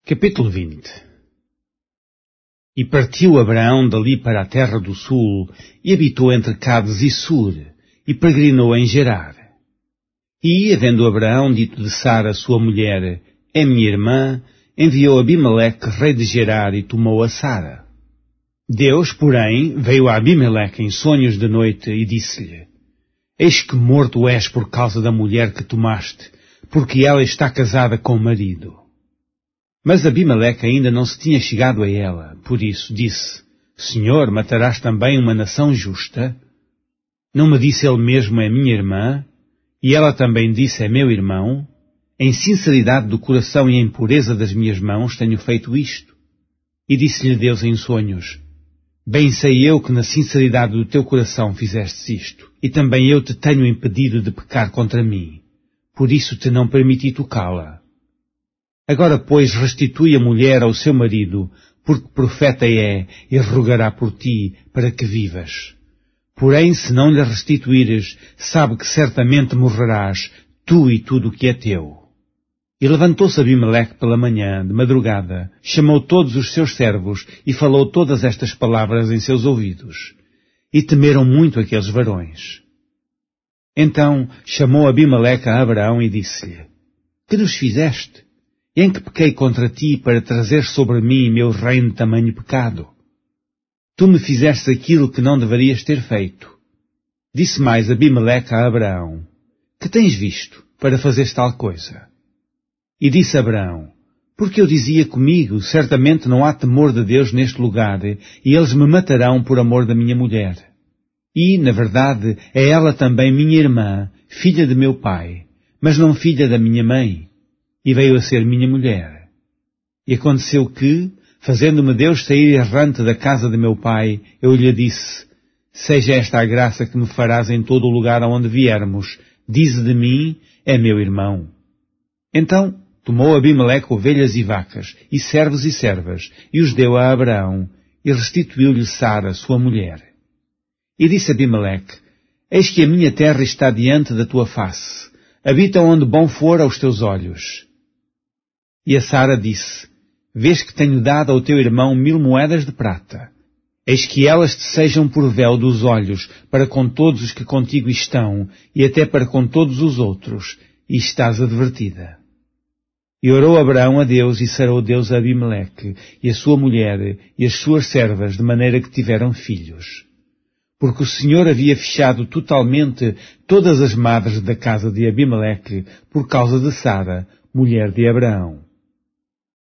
Capítulo 20. E partiu Abraão dali para a terra do sul, e habitou entre Cades e Sur, e peregrinou em Gerar. E, havendo Abraão dito de Sara, sua mulher, é minha irmã, enviou Abimeleque, rei de Gerar, e tomou a Sara. Deus, porém, veio a Abimeleque em sonhos de noite, e disse-lhe, eis que morto és por causa da mulher que tomaste, porque ela está casada com o marido. Mas Abimeleque ainda não se tinha chegado a ela, por isso disse, Senhor, matarás também uma nação justa? Não me disse ele mesmo, é minha irmã? E ela também disse, é meu irmão? Em sinceridade do coração e em pureza das minhas mãos tenho feito isto. E disse-lhe Deus em sonhos, bem sei eu que na sinceridade do teu coração fizeste isto, e também eu te tenho impedido de pecar contra mim. Por isso te não permiti tocá-la. Agora, pois, restitui a mulher ao seu marido, porque profeta é, e rogará por ti, para que vivas. Porém, se não lhe restituires, sabe que certamente morrerás, tu e tudo o que é teu. E levantou-se Abimeleque pela manhã, de madrugada, chamou todos os seus servos, e falou todas estas palavras em seus ouvidos. E temeram muito aqueles varões. Então chamou Abimeleque a Abraão e disse-lhe, que nos fizeste? Em que pequei contra ti para trazer sobre mim meu reino de tamanho pecado? Tu me fizeste aquilo que não deverias ter feito. Disse mais Abimeleque a Abraão, que tens visto para fazeres tal coisa? E disse Abraão, porque eu dizia comigo, certamente não há temor de Deus neste lugar, e eles me matarão por amor da minha mulher. E, na verdade, é ela também minha irmã, filha de meu pai, mas não filha da minha mãe. E veio a ser minha mulher. E aconteceu que, fazendo-me Deus sair errante da casa de meu pai, eu lhe disse, seja esta a graça que me farás em todo o lugar aonde viermos, dize de mim, é meu irmão. Então tomou Abimeleque ovelhas e vacas, e servos e servas, e os deu a Abraão, e restituiu-lhe Sara, sua mulher. E disse Abimeleque, eis que a minha terra está diante da tua face, habita onde bom for aos teus olhos. E a Sara disse, vês que tenho dado ao teu irmão 1000 moedas de prata. Eis que elas te sejam por véu dos olhos, para com todos os que contigo estão, e até para com todos os outros, e estás advertida. E orou Abraão a Deus, e sarou Deus a Abimeleque, e a sua mulher, e as suas servas, de maneira que tiveram filhos. Porque o Senhor havia fechado totalmente todas as madres da casa de Abimeleque, por causa de Sara, mulher de Abraão.